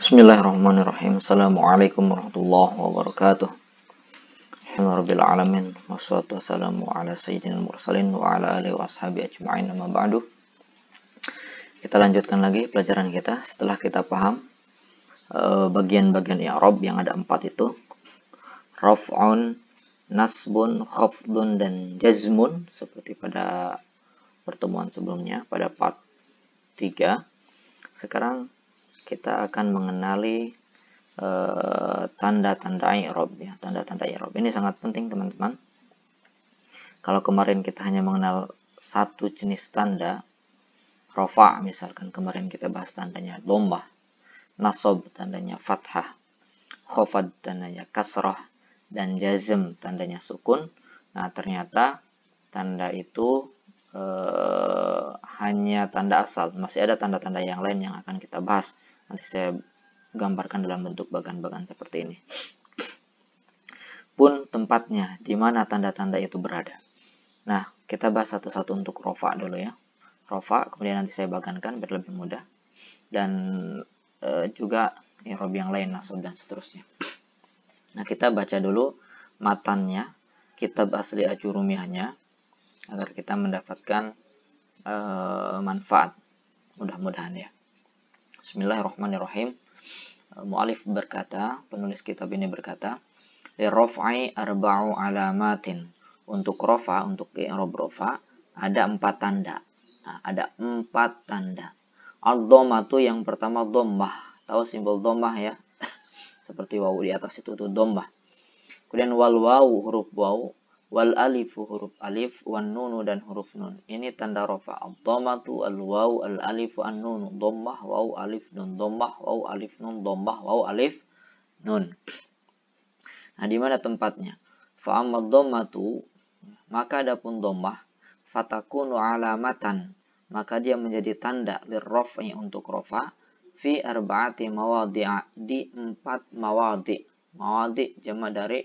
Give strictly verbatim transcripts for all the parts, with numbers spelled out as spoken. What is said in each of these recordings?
Bismillahirrahmanirrahim. Assalamualaikum warahmatullahi wabarakatuh. Alhamdulillahirabbil alamin. Wassalatu wassalamu ala sayyidina mursalin wa ala alihi wa ashabihi ajma'in. Amma ba'du. Kita lanjutkan lagi pelajaran kita setelah kita paham bagian-bagian i'rab yang ada empat itu. Raf'un, nasbun, khafdun, dan jazmun seperti pada pertemuan sebelumnya pada part tiga. Sekarang kita akan mengenali tanda-tanda uh, i'rab ya. Tanda-tanda i'rab ini sangat penting teman-teman. Kalau kemarin kita hanya mengenal satu jenis tanda, rafa misalkan kemarin kita bahas tandanya dhammah, nasab tandanya fathah, khafad tandanya kasrah, dan jazm tandanya sukun. Nah, ternyata tanda itu uh, hanya tanda asal. Masih ada tanda-tanda yang lain yang akan kita bahas. Nanti saya gambarkan dalam bentuk bagan-bagan seperti ini. Pun tempatnya, di mana tanda-tanda itu berada. Nah, kita bahas satu-satu untuk rofa dulu ya. Rofa, kemudian nanti saya bagankan biar lebih mudah. Dan e, juga i'rab yang lain, nasab dan seterusnya. Nah, kita baca dulu matannya, kitab asli Ajurumiyahnya, agar kita mendapatkan e, manfaat. Mudah-mudahan ya. Bismillahirrahmanirrahim. Mu'alif berkata, penulis kitab ini berkata, lirraf'i arba'u alamatin. Untuk rofa, untuk i'rab rofa, ada empat tanda. Nah, ada empat tanda. Ad-dhammatu yang pertama dhammah. Tahu simbol dhammah ya? Seperti wawu di atas itu, itu dhammah. Kemudian wal wawu, huruf wawu. Wal alifu, huruf alif. Wan nunu, dan huruf nun. Ini tanda rofa. Ad-dhammatu, al wawu, al alifu, an nunu. Dhammah, wawu, alif, nun. Dhammah, wawu, alif, nun. Dhammah, wawu, alif, nun. Nah, di mana tempatnya? Fa'amad dhammatu, maka adapun dhammah, fatakunu alamatan, maka dia menjadi tanda lirraf'i untuk rofa, fi arba'ati mawadhi'a, di empat mawadhi'. Mawadhi' jama' dari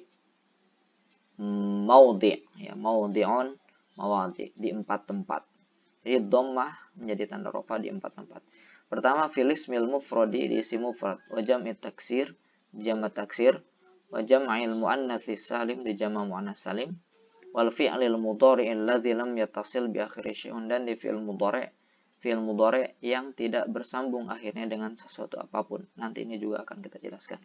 maudhi' ya, maudhi'un, mawadhi', di empat tempat. Jadi dhammah menjadi tanda rofa di empat tempat. Pertama, fil ismil mufradi, di isim mufrad, wa jam'i taksir, jama' taksir, wa jam'il muannats salim, di jama' muannats salim, wal fi'lil mudhari' alladzi lam yattasil bi akhiri syai'un, dan di fi'il mudhari', fi'il mudhari' yang tidak bersambung akhirnya dengan sesuatu apapun. Nanti ini juga akan kita jelaskan.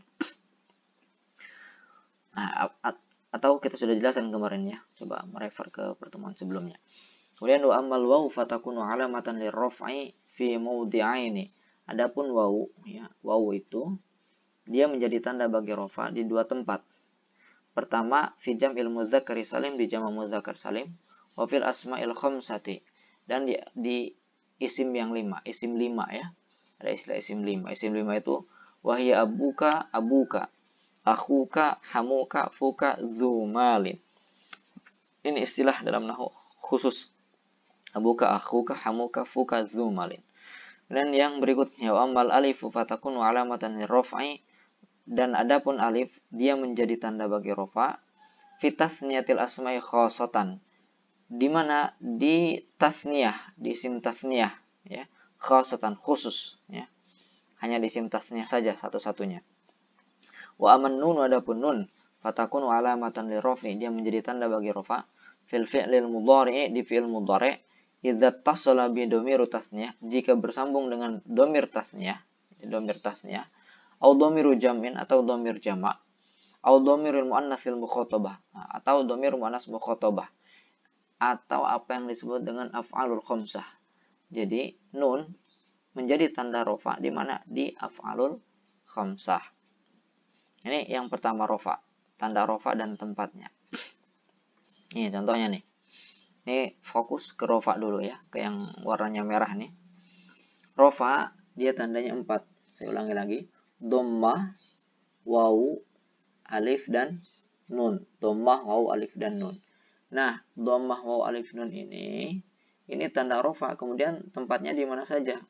Nah, atau kita sudah jelaskan kemarin ya. Coba merefer ke pertemuan sebelumnya. Kemudian wa ammal wawu fatakunu alamatan lirraf'i fi mawdi'aini. Adapun wawu ya, wawu itu dia menjadi tanda bagi rafa di dua tempat. Pertama, fi jam'il mudzakkari salim, di jama' mudzakkar salim, wa fil asma'il khamsati, dan di, di isim yang lima, isim lima ya. Ada istilah isim lima. Isim lima itu wahya abuka, abuka, akhuka, hamuka, fuka, zumalin. Ini istilah dalam nahwu khusus. Abuka, akhuka, hamuka, fuka, zumalin. Dan yang berikutnya, wa ammal alifu fatakunu alamatan lirraf'i, dan adapun alif dia menjadi tanda bagi rofa fi tasniyatil asma'i khassatan, di mana di tasniyah, di isim tasniyah ya, khassatan khusus ya. Hanya di isim tasniyah saja satu-satunya. Wa aman nun, adapun nun fatakunu alamatan lirraf'i, dia menjadi tanda bagi rofa fil fi'lil mudhari', di fi'il mudhari', idza tasala bi dhamiru tasniyah, jika bersambung dengan dhamir tasniyah, dhamir tasniyah, au dhamiru jam'in, atau dhamir jama', au dhamirul muannatsil mukhatabah, atau dhamir muannas mukhatabah, atau apa yang disebut dengan af'alul khamsah. Jadi nun menjadi tanda rofa di mana? Di af'alul khamsah. Ini yang pertama rofa, tanda rofa dan tempatnya. Ini contohnya nih. Ini fokus ke rofa dulu ya, ke yang warnanya merah nih. Rofa dia tandanya empat. Saya ulangi lagi. Dhammah, wawu, alif, dan nun. Dhammah, wawu, alif, dan nun. Nah, dhammah, wawu, alif, nun ini ini tanda rofa. Kemudian tempatnya di mana saja?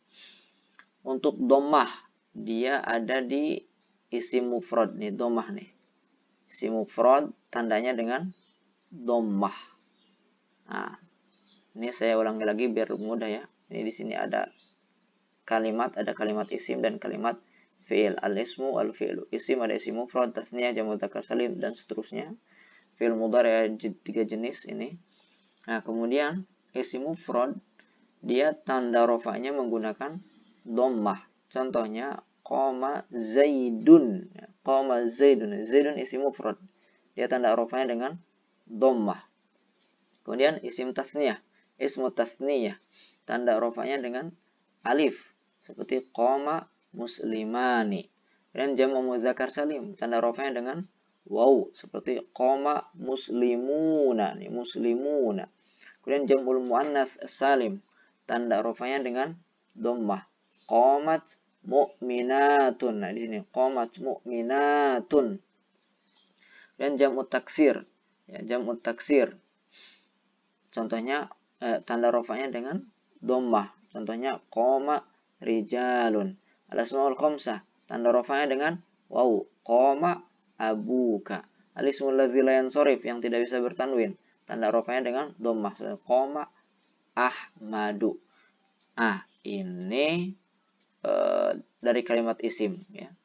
Untuk dhammah dia ada di isim mufrad nih, dhammah nih. Isim mufrad tandanya dengan dhammah. Nah, ini saya ulangi lagi biar mudah ya. Ini di sini ada kalimat, ada kalimat isim dan kalimat fi'il, al-ismu al-fi'lu. Isim ada isim mufrad, tasniyah, jamu dzakar salim dan seterusnya. Fi'il mudhari ada tiga jenis ini. Nah, kemudian isim mufrad dia tanda rofanya menggunakan dhammah. Contohnya qoma zaidun. Qoma zaidun. Zaidun isim mufrad. Dia tanda rofanya dengan dhammah. Kemudian isim tasniyah, ismu tasniyah, tanda rofanya dengan alif seperti qoma muslimani. Dan jamu muzakkar salim, tanda rofanya dengan waw seperti qoma muslimuna, nih muslimuna. Kemudian jamul muannats salim, tanda rofanya dengan dhammah. Qamat mu'minatun. Nah, di sini qamat mu'minatun. Dan jamu taksir, ya jamu taksir. Contohnya eh, tanda rofanya dengan dhammah. Contohnya qoma rijalun. Al-asmaul khamsah, tanda rofanya dengan waw, qoma abuka. Al-ismul ladzi la yansharif, yang tidak bisa bertanwin, tanda rofanya dengan dhammah. Qoma ahmadu. Ah, ini uh, dari kalimat isim ya.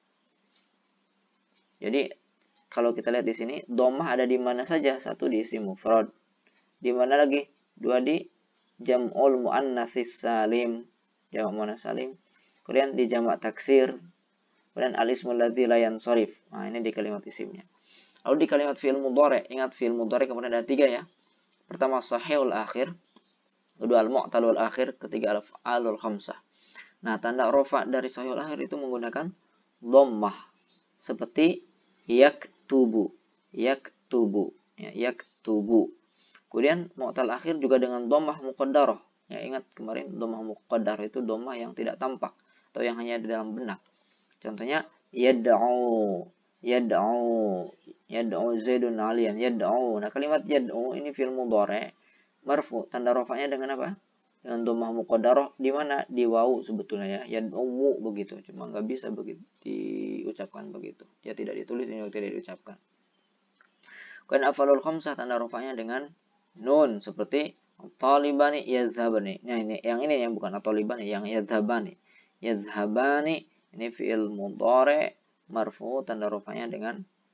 Jadi kalau kita lihat di sini, dhammah ada di mana saja? Satu di isim mufrad. Di mana lagi? Dua di jam'ul muannatsis salim, jamak muannats salim. Kemudian di jamak taksir. Kemudian al-ismul ladzi la yansharif. Nah, ini di kalimat isimnya. Lalu di kalimat fi'il mudhari, ingat fi'il mudhari kemudian ada tiga ya. Pertama sahihul akhir, kedua al-mu'talul akhir, ketiga al-af'alul khamsah. Nah, tanda rofa dari sahihul akhir itu menggunakan dhammah. Seperti yaktubu, yaktubu, ya, yaktubu. Kemudian mu'tal akhir juga dengan dhammah muqaddarah. Ya, ingat kemarin dhammah muqaddarah itu dhammah yang tidak tampak atau yang hanya di dalam benak. Contohnya yad'u, yad'u, yad'u Zaidun aliyan, yad'u. Nah, kalimat yad'u ini fi'il mudhari marfu, tanda rafa'nya dengan apa? Dengan dhammah muqaddarah, di mana? Di wawu sebetulnya ya, yad'u begitu. Cuma nggak bisa begitu diucapkan begitu. Dia tidak ditulis, ini tidak diucapkan. Kemudian af'alul khamsah, tanda rafa'nya dengan nun seperti talibani yazhabani. Nah, ini yang ini yang bukan talibani, yang yazhabani. Yazhabani ini fi'il mudhari marfu, tanda rafa'nya dengan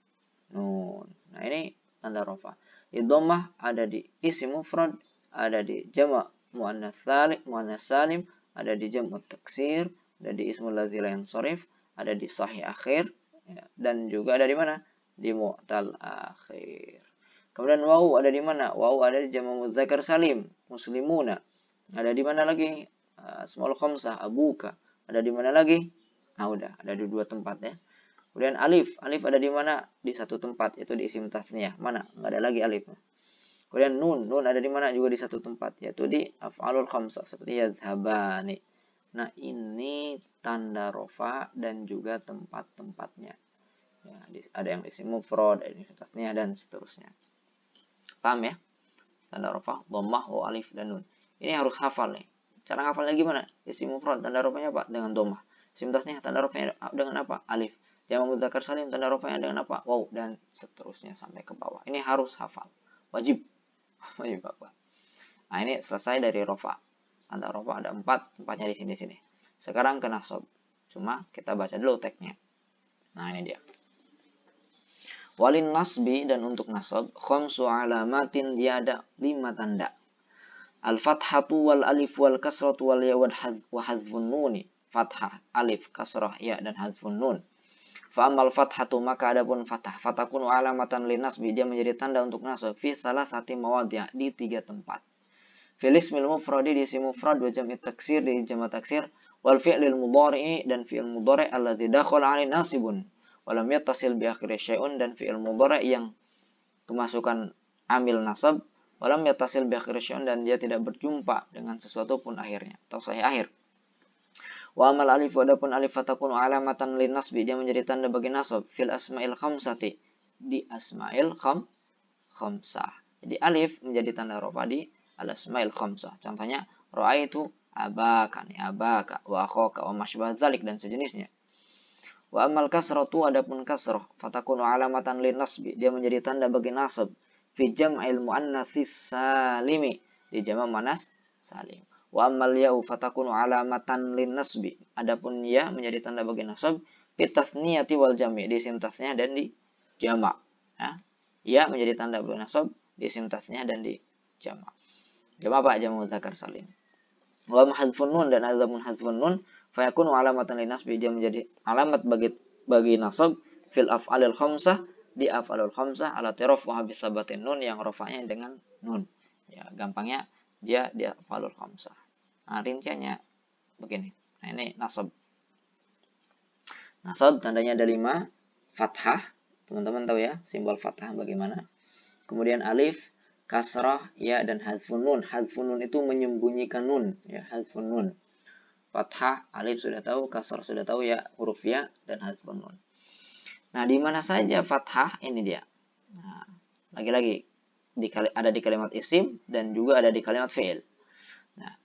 nun. Nah, ini tanda rafa. Di dhammah ada di isim mufrad, ada di jamak muannats salim, muannats salim, ada di jamak taksir, ada di ismul ladzi la yansharif, ada di sahih akhir, ya, dan juga ada di mana? Di mu'tal akhir. Kemudian wawu ada di mana? Wawu ada di jamak muzakkar salim, muslimuna. Ada di mana lagi? Asmaul khamsah, abuka. Ada di mana lagi? Nah, udah, ada di dua tempat ya. Kemudian alif, alif ada di mana? Di satu tempat, yaitu di isim tasniyah. Mana? Nggak ada lagi alif. Kemudian nun, nun ada di mana? Juga di satu tempat, yaitu di af'alul khamsah seperti yazhabani. Nah, ini tanda rofa dan juga tempat-tempatnya. Ya, ada yang di isim mufrad, ada di isim tasniyah dan seterusnya. Paham ya? Tanda rofa, dhammah, wa alif dan nun. Ini harus hafal nih. Cara hafalnya gimana? Isim mufrad tanda rofanya apa? Dengan dhammah. Isim tasniyah tanda rofanya dengan apa? Alif. Jamak mudzakkar salim tanda rofanya dengan apa? Waw, dan seterusnya sampai ke bawah. Ini harus hafal. Wajib. Wajib hafal. Nah, ini selesai dari rofa. Tanda rofa ada empat, empatnya di sini-sini. Sekarang ke nasab. Cuma kita baca dulu teksnya. Nah, ini dia. Walin nasbi, dan untuk nasab khamsu alamatin, dia ada lima tanda. Al-fathatu wal alif wal kasratu wal ya wa hadzfun nuni. Fathah, alif, kasrah, ya, dan hadzfun nun. Fa amal fathatu, maka adapun fathah, fatakunu alamatan lin nasbi, dia menjadi tanda untuk nasab fi salasati mawadhi', di tiga tempat. Fil ismil mufradi, di isim mufrad, wa jam'i taksir, di jamak taksir, wal fi'lil mudhari'i, dan fi'il mudhari' alladzi dakhala 'alaihi nasibun wa lam yattasil bi akhiri syai'un, dan fi'il mudhari' yang kemasukan amil nasab wa lam yattasil bi akhiri syai'un, dan dia tidak berjumpa dengan sesuatu pun akhirnya atau sahih akhir. Wa amal alif, adapun alif fatakunu alamatan lin nasbi, dia menjadi tanda bagi nasab fil asma'il khamsati, di asma'il kham khamsah. Jadi alif menjadi tanda rafa di al asma'il khamsah. Contohnya ra'aitu abaka, ni abaka, wa akhaka, wa masyabah dzalik, dan sejenisnya. Wa amal kasratu, adapun kasrah fatakunu alamatan lin nasbi, dia menjadi tanda bagi nasab fi jam'il muannatsis salimi, di jamak muannas salim. Wa ammal ya'u fatakunu alamatan lin nasbi, adapun ya menjadi tanda bagi nasab Bitasniyati wal jami', di isim tasniyah dan di jamak. Ya. Ya menjadi tanda bernasab di isim tasniyah dan di jamak. Jamak apa? Jamak muzakkar salim. Wa mahdzfun nun, dan azamun hadzfun nun fayakunu alamatan linasbi, dia menjadi alamat bagi bagi nasab fil af'alil khamsah, di af'alul khamsah ala tiraf wa habis sabatin nun, yang rafa'nya dengan nun. Ya, gampangnya dia di af'alul khamsah. Nah, rinciannya begini. Nah, ini nasab. Nasab tandanya ada lima. Fathah, teman-teman tahu ya simbol fathah bagaimana. Kemudian alif, kasrah, ya, dan hadzfun nun. Hadzfun nun itu menyembunyikan nun, ya, hadzfun nun. Fathah, alif sudah tahu, kasrah sudah tahu, ya, huruf ya, dan hadzfun nun. Nah, di mana saja fathah ini dia. Nah, lagi-lagi di, ada di kalimat isim dan juga ada di kalimat fi'il. Nah,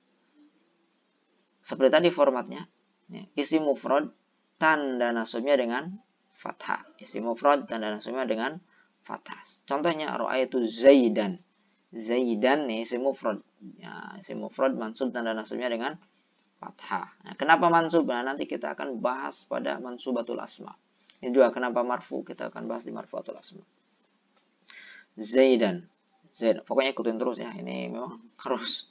seperti tadi formatnya, ya, isim mufrad tanda nasabnya dengan fathah. Isim mufrad tanda nasabnya dengan fathah. Contohnya ra'aitu Zaidan. Zaidan nih isim mufrad. Ya, isim mufrad mansub tanda nasabnya dengan fathah. Nah, kenapa mansub? Nah, nanti kita akan bahas pada mansubatul asma. Ini juga kenapa marfu, kita akan bahas di marfuatul asma. Zaidan. Zaid. Pokoknya ikutin terus ya. Ini memang harus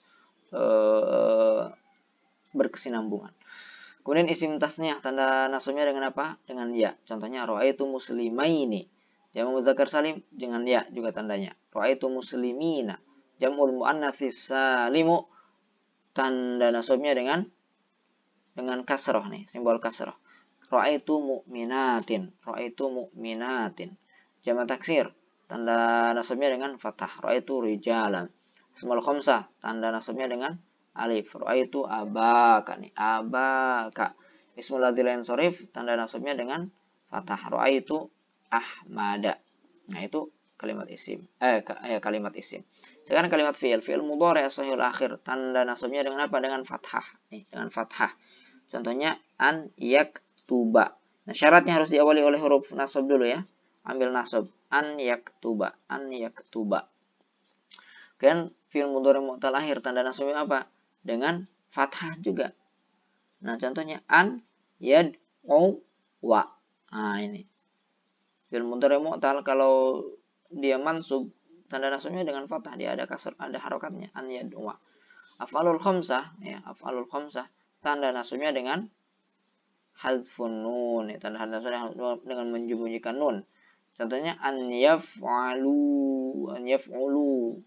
uh, berkesinambungan. Kemudian isim tasniyah tanda nasabnya dengan apa? Dengan ya. Contohnya ra'aitu muslimaini. Jamak muzakkar salim dengan ya juga tandanya. Ra'aitu muslimina. Jam'ul muannats salimu tanda nasabnya dengan dengan kasrah nih, simbol kasrah. Ra'aitu mu'minatin. Ra'aitu mu'minatin. Jamak taksir tanda nasabnya dengan fathah. Ra'aitu rijalan. Ismul khamsah tanda nasabnya dengan alif. Ra'aitu abaka nih, abaka. Ismul ladzil yansharif tanda nasabnya dengan fathah. Ra'aitu ahmada. Nah, itu kalimat isim. Eh, ya, kalimat isim. Sekarang kalimat fi'il. Fi'il mudhari' shahihul akhir tanda nasabnya dengan apa? Dengan fathah. Nih, dengan fathah. Contohnya an yaktuba. Nah, syaratnya harus diawali oleh huruf nasab dulu ya. Ambil nasab. An yaktuba. An yaktuba. Kemudian fi'il mudhari' mu'tal akhir tanda nasabnya apa? Dengan fathah juga. Nah, contohnya an yad'u wa. Nah, ini. Fi'il mudhari' mu'tal kalau dia mansub tanda nasabnya dengan fathah, dia ada kasar, ada harokatnya. An yad'u wa. Af'alul khamsah ya, af'alul khamsah tanda nasabnya dengan hadzfun nun, ya, tanda nasabnya dengan menyembunyikan nun. Contohnya an yaf'alu, an yaf'ulu,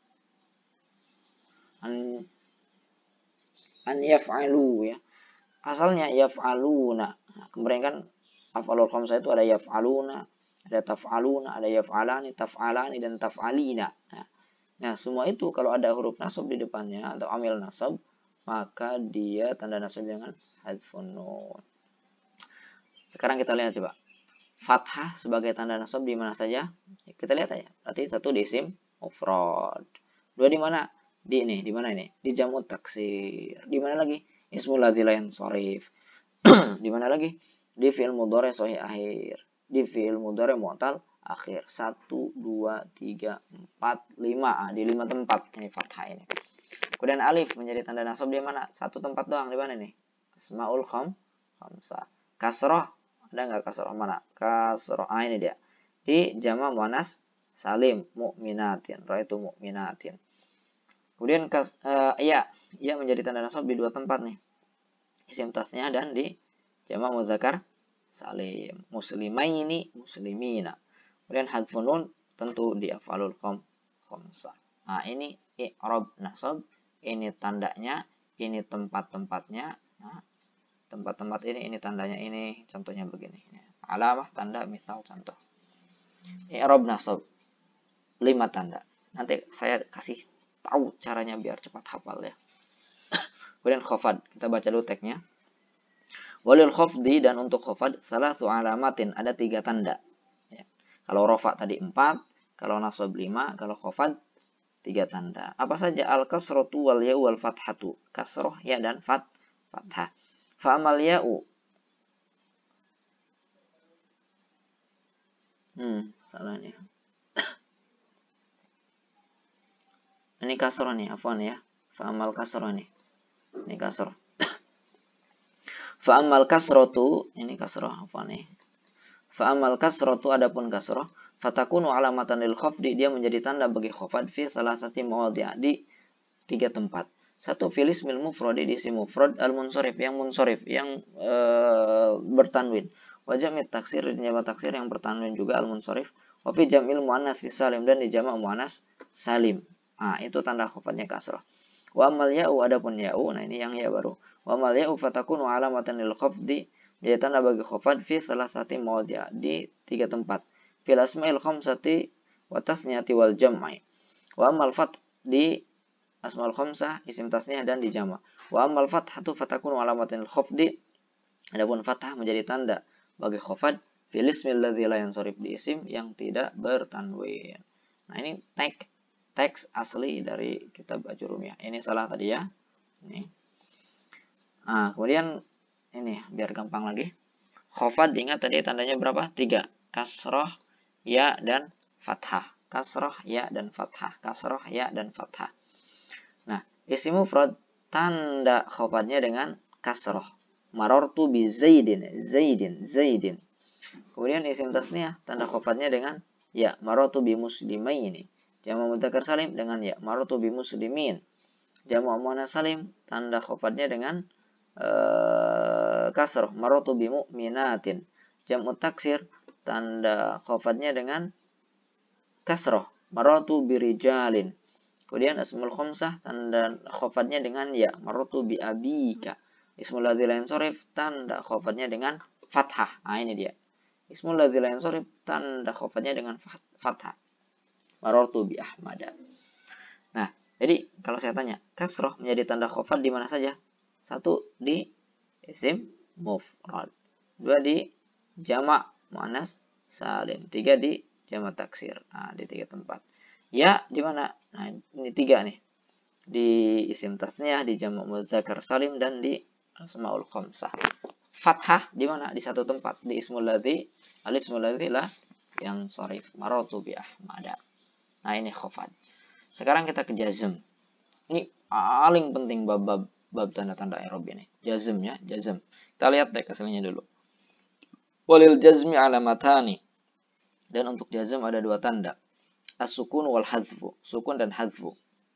an an yaf'alu ya. Asalnya yaf'aluna. Nah, kemudian kan af'alul khamsah itu ada yaf'aluna, ada taf'aluna, ada yaf'alani, taf'alani, dan taf'alina. Nah, nah, semua itu kalau ada huruf nasab di depannya atau amil nasab, maka dia tanda nasab dengan hadzfun nun. Sekarang kita lihat coba. Fathah sebagai tanda nasab di mana saja? Kita lihat aja. Berarti satu di isim mufrad. Dua di mana? Di ini, di mana ini? Di jamu taksir. Di mana lagi? Ismul ladzil yansharif. Di mana lagi? Di fi'il mudhari' shahih akhir. Di fi'il mudhari' mu'tal akhir. Satu, dua, tiga, empat, lima. Ah, di lima tempat ini fathah ini. Kemudian alif menjadi tanda nasab di mana? Satu tempat doang, di mana nih? Asmaul kham, khamsah. Kasrah, ada nggak kasrah? Mana? Kasrah, ah, ini dia. Di jama' muannas salim, mu'minatin. Ra'aitu mu'minatin. Kemudian kas, uh, ya, ya menjadi tanda nasab di dua tempat nih. Isim tasnya dan di jama' muzakkar salim. Muslimaini, muslimina. Kemudian hadzfun nun tentu di af'alul kham, khamsah. Nah, ini i'rab nasab. Ini tandanya, ini tempat-tempatnya. Nah, tempat-tempat ini, ini tandanya ini. Contohnya begini. Alamah, tanda, misal, contoh. I'rab nasab. Lima tanda. Nanti saya kasih tahu caranya biar cepat hafal ya. Kemudian khafad. Kita baca dulu teksnya. Walil khafdi, dan untuk khafad salatu alamatin. Ada tiga tanda. Ya. Kalau rofa tadi empat. Kalau nasab lima. Kalau khafad tiga tanda. Apa saja? Al-kasratu wal ya'u wal fathatu. Kasroh, ya, dan fat, fathah. Fa'amal ya'u. Hmm, salah nih. Ini kasroh nih, afwan ya. Fa'amal kasroh nih. Ini kasroh. Fa amal kasrotu, ini kasroh apa nih? Fa amal kasrotu, adapun kasroh, fatakunu alamatan lil khafdi, dia menjadi tanda bagi khafad fi salasati mawadhi', di tiga tempat. Satu, filis mil mufradi, di isim mufrad al munsorif, yang munsorif, yang e, bertanwin. Wa jam'it taksir, di jamak taksir yang bertanwin juga al munsorif. Wa fi jam'il muannas salim, dan di jamak muannas salim. Nah, itu tanda khafadnya kasrah. Wa amal ya'u, adapun ya'u, nah ini yang ya baru. Wa amal ya'u fatakunu alamatan lil khafdi, menjadi tanda bagi khafad fi salasati mawadhi', di tiga tempat. Fil asma'il khamsati wa tasniyati wal jam'i. Wa amal fath, di asmaul khamsah, isim tasniyah dan di jama'. Wa amal fathatu fatakunu alamatan lil khafdi, adapun fathah menjadi tanda bagi khafad fil ismil ladzi la yansharif, di isim yang tidak bertanwin. Nah, ini teks teks asli dari kitab Ajurumiyah. Ini salah tadi ya. Ini. Nah, kemudian ini biar gampang lagi. Khafad, ingat tadi tandanya berapa? Tiga. Kasroh, ya, dan fathah. Kasroh, ya, dan fathah. Kasroh, ya, dan fathah. Nah, isim mufrad tanda khafadnya dengan kasroh. Marartu bi zaidin, zaidin, zaidin. Kemudian isim tasniyah tanda khafadnya dengan ya, marartu bi muslimaini. Jamak mudzakkar salim dengan ya, marartu bi muslimin. Jamak muannas salim tanda khafadnya dengan uh, kasroh, marartu bi mu'minatin. Jamak taksir tanda khafadnya dengan kasroh, marartu bi rijalin. Kemudian asmaul khamsah tanda khafadnya dengan ya, marartu bi abika. Ismul ladzi la yansharif tanda khafadnya dengan fathah. Nah, ini dia. Ismul ladzi la yansharif tanda khafadnya dengan fathah. Marartu bi ahmada. Nah, jadi kalau saya tanya, kasroh menjadi tanda khafad di mana saja? Satu, di isim mufrad. Dua, di jamak muannas salim. Tiga, di jamak taksir. Nah, di tiga tempat. Ya, di mana? Nah, ini tiga nih. Di isim tasniyah, di jamak mudzakkar salim, dan di asmaul khamsah. Fathah di mana? Di satu tempat, di ismul ladzi, al ismul ladzi la yansharif. Marartu bi ahmada. Nah, ini khafad. Sekarang kita ke jazm. Ini paling penting bab-bab bab tanda-tanda i'rab ini. Jazm ya, jazm. Kita lihat teks aslinya dulu. Walil jazmi alamatani. Dan untuk jazm ada dua tanda. As-sukun wal hadzfu. Sukun dan hadzfu.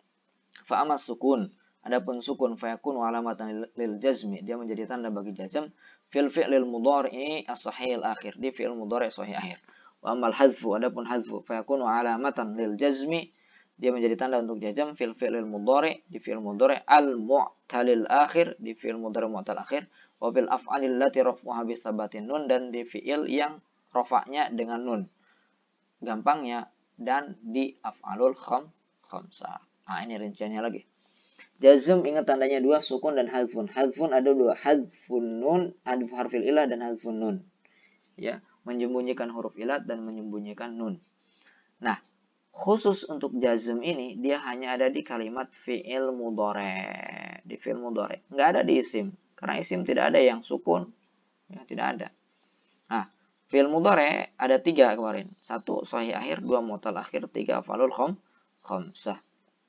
Fa amas sukun, adapun sukun fayakunu alamatan lil jazmi, dia menjadi tanda bagi jazm fil fi'lil mudhari as-sahih al-akhir, di fi'il mudhari sahih akhir. Wa amal hadzfu, adapun hadzfu fayakunu alamatan lil jazmi, dia menjadi tanda untuk jazm fil fi'lil mudhari, di fi'il mudhari al-mu'talil akhir, di fi'il mudhari mu'tal akhir. Wa fil af'alil lati raf'uha bi tsabatin nun, dan di fi'il yang rafa'nya dengan nun. Gampangnya, dan di af'alul kham khamsah. Nah, ini rinciannya lagi. Jazm ingat tandanya dua, sukun dan hadzfun. Hadzfun ada dua, hadzfun nun, hadf harfil ilah, dan hadzfun nun. Ya, menyembunyikan huruf ilat dan menyembunyikan nun. Nah, khusus untuk jazm ini dia hanya ada di kalimat fi'il mudhari, di fi'il mudhari. Enggak ada di isim, karena isim tidak ada yang sukun. Ya, tidak ada. Nah, fi'il mudhari ada tiga kemarin. Satu sahih akhir, dua mu'tal akhir, tiga af'alul kham khamsah.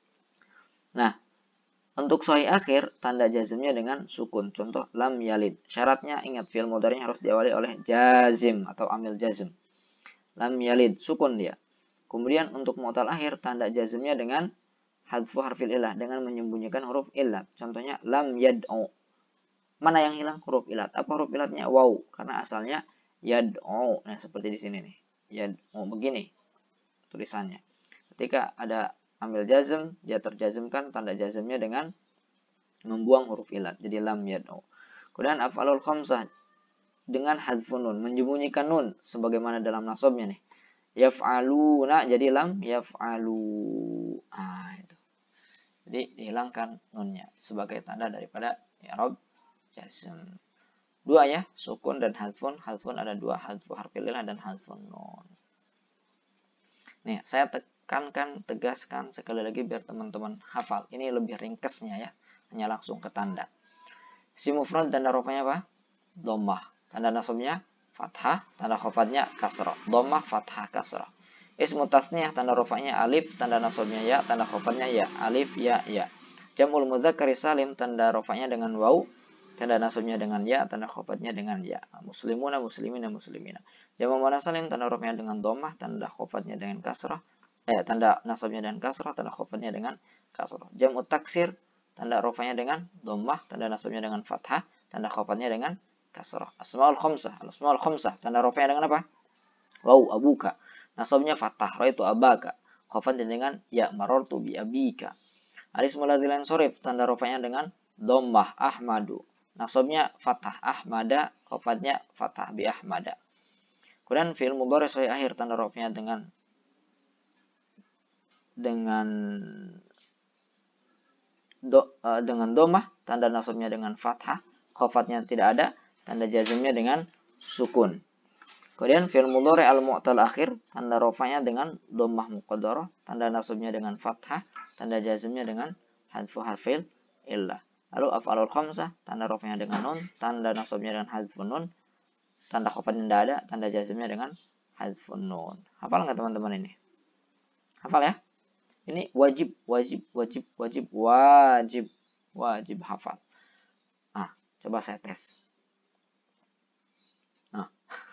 Nah, untuk sahih akhir tanda jazmnya dengan sukun. Contoh lam yalid. Syaratnya ingat fi'il mudhari'nya harus diawali oleh jazim atau amil jazm. Lam yalid, sukun dia. Kemudian untuk mu'tal akhir tanda jazmnya dengan hadfu harfil ilah, dengan menyembunyikan huruf ilat. Contohnya lam yad'u. Mana yang hilang? Huruf ilat. Apa huruf ilatnya? Waw, karena asalnya yad'u. Nah, seperti di sini nih. Yad'u, begini tulisannya. Ketika ada ambil jazm, dia terjazmkan tanda jazmnya dengan membuang huruf ilat. Jadi lam yad'u. Kemudian af'alul khamsah dengan hadfun nun, menyembunyikan nun sebagaimana dalam nasabnya nih. Yaf'aluna, jadi lam yaf'alu. Ah, itu. Jadi dihilangkan nunnya sebagai tanda daripada i'rab jazm. Dua ya, sukun dan hadfun. Hadfun ada dua, hadfu harfil ilah dan hadfun nun. Nih, saya tekankan, tegaskan sekali lagi biar teman-teman hafal. Ini lebih ringkesnya ya, hanya langsung ke tanda. Si mufrad tanda rafanya apa? Dhammah. Tanda nasabnya fathah, tanda khafadnya kasrah. Dhammah, fathah, kasrah. Ismu tasniyah tanda rafanya alif, tanda nasabnya ya, tanda khafadnya ya. Alif, ya, ya. Jam'ul mudzakkar salim tanda rafanya dengan waw, tanda nasabnya dengan ya, tanda khafadnya dengan ya. Muslimuna, muslimina, muslimina. Jamu muannas salim, tanda raf'nya dengan dhammah, tanda khafadnya dengan kasrah. Eh, tanda nasabnya dengan kasrah, tanda khafadnya dengan kasrah. Jamu taksir, tanda raf'nya dengan dhammah, tanda nasabnya dengan fathah, tanda khafadnya dengan kasrah. Asmaul khamsah, asmaul khamsah, tanda raf'nya dengan apa? Waw, abuka. Nasabnya fathah, raitu abaka. Khafadnya dengan ya, marartu bi abika. Al-ismul ladzil yansorif, tanda raf'nya dengan dhammah, ahmadu. Nasabnya fathah, ahmada. Khafadnya fathah bi ahmada. Kemudian fi'il mudhari sahih akhir, tanda raf'nya dengan dengan do, uh, dengan dhammah, tanda nasabnya dengan fathah, khafadnya tidak ada, tanda jazmnya dengan sukun. Kemudian fi'il mudhari al-mu'tal akhir, tanda rafa'nya dengan dhammah muqaddarah, tanda nasabnya dengan fathah, tanda jazmnya dengan hadfu harfil illah. Lalu af'alul khamsah, tanda rafa'nya dengan nun, tanda nasabnya dengan hadfun nun, tanda khafadnya tidak ada, tanda jazmnya dengan hadfun nun. Hafal nggak teman-teman ini? Hafal ya? Ini wajib, wajib, wajib, wajib, wajib, wajib hafal. Nah, coba saya tes. Nah,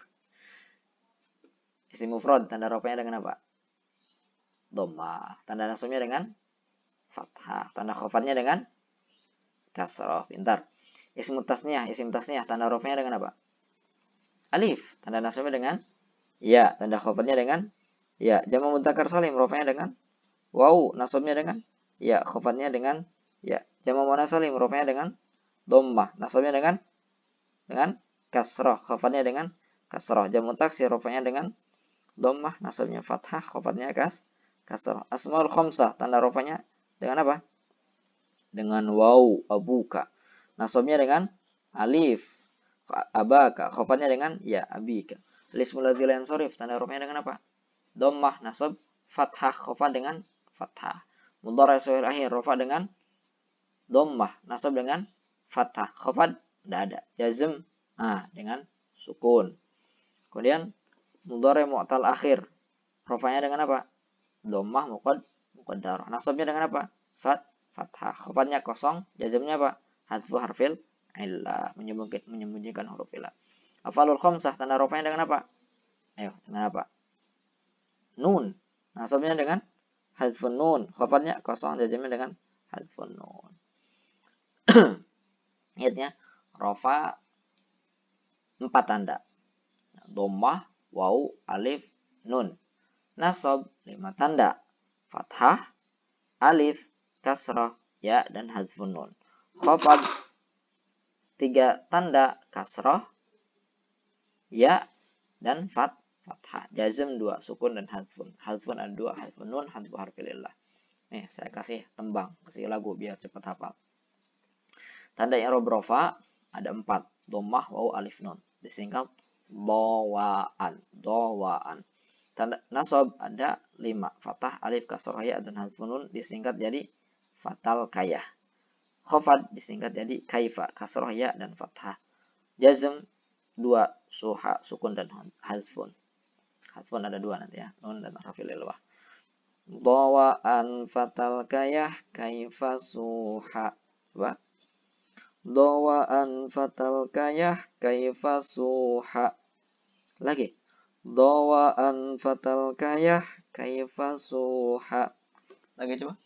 isim mufrad, tanda rafa'nya dengan apa? Dhammah. Tanda nasabnya dengan fathah. Tanda khafadnya dengan kasrah. Pintar. Isim tasniyah, isim tasniyah, tanda rafa'nya dengan apa? Alif. Tanda nasabnya dengan ya. Tanda khafadnya dengan ya. Jamu mudzakkar salim, rafa'nya dengan waw. Nasabnya dengan ya. Khafadnya dengan ya. Jamu muannas salim, rafa'nya dengan dhammah. Nasabnya dengan dengan kasrah. Khafadnya dengan kasrah. Jamu taksir, rafa'nya dengan dhammah, nasabnya fathah, khafadnya kas kasrah. Asmaul khamsah, tanda rafa'nya dengan apa? Dengan waw, abuka. Nasabnya dengan alif, abaka. Khafadnya dengan ya, abika. Al-ismul ladzil yansorif, tanda rafa'nya dengan apa? Dhammah, nasab, fathah, khafad dengan fathah. Mudhari sahih akhir, rafa dengan dhammah, nasab dengan fathah, khafad tidak ada. Jazm ah dengan sukun. Kemudian mudhari mu'tal akhir, rafa'nya dengan apa? Dhammah muqad muqaddarah. Nasabnya dengan apa? Fat fathah. Khafadnya kosong, jazmnya apa? Hadfu harfil illah, menyembunyikan menyembunyikan huruf illah. Af'alul khamsah, tanda rafa'nya dengan apa? Ayo, dengan apa? Nun. Nasabnya dengan hadfun nun. Khafadnya kosong, jazmnya dengan hadfun nun. Ingatnya, rafa empat tanda. Dhammah, waw, alif, nun. Nasab lima tanda. Fathah, alif, kasrah, ya, dan hadfun nun. Khafad tiga tanda. Kasrah, ya, dan fat fathah. Jazm dua, sukun dan hadfun. Hadfun ada dua, hadfun nun, hadfu harfil illah. Nih, saya kasih tembang, kasih lagu biar cepat hafal. Tanda i'rab rafa ada empat. Dhammah, waw, alif, nun. Disingkat dhawaan, dhawaan. Tanda nasab ada lima. Fathah, alif, kasrah, ya, dan hadfun nun disingkat jadi fatal kayah. Khafad disingkat jadi kaifa, kasrah, ya, dan fathah. Jazm dua, suha, sukun, dan hadfun. Hadfun ada dua nanti ya, nun dan rafil ilwah. Dhawaan fatal kayah kaifa suha. Coba. Dhawaan fatal kayah kaifa suha. Lagi. Dhawaan fatal kayah kaifa suha. Lagi coba.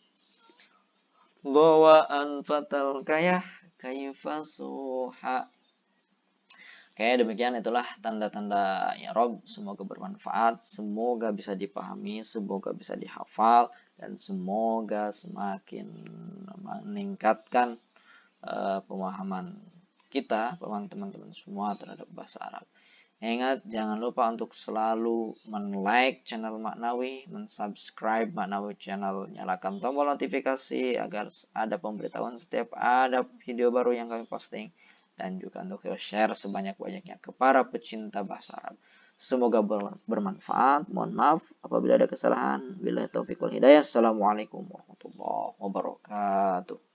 Dhawaan fatal kayah kaifa suha. Oke, demikian itulah tanda-tanda i'rab. Semoga bermanfaat, semoga bisa dipahami, semoga bisa dihafal, dan semoga semakin meningkatkan uh, pemahaman kita, pemahaman teman-teman semua terhadap bahasa Arab. Ingat, jangan lupa untuk selalu men-like channel Maknawi, men-subscribe Maknawi channel, nyalakan tombol notifikasi agar ada pemberitahuan setiap ada video baru yang kami posting, dan juga untuk share sebanyak-banyaknya kepada pecinta bahasa Arab. Semoga bermanfaat. Mohon maaf apabila ada kesalahan. Billahi taufiq wal hidayah. Assalamualaikum warahmatullahi wabarakatuh.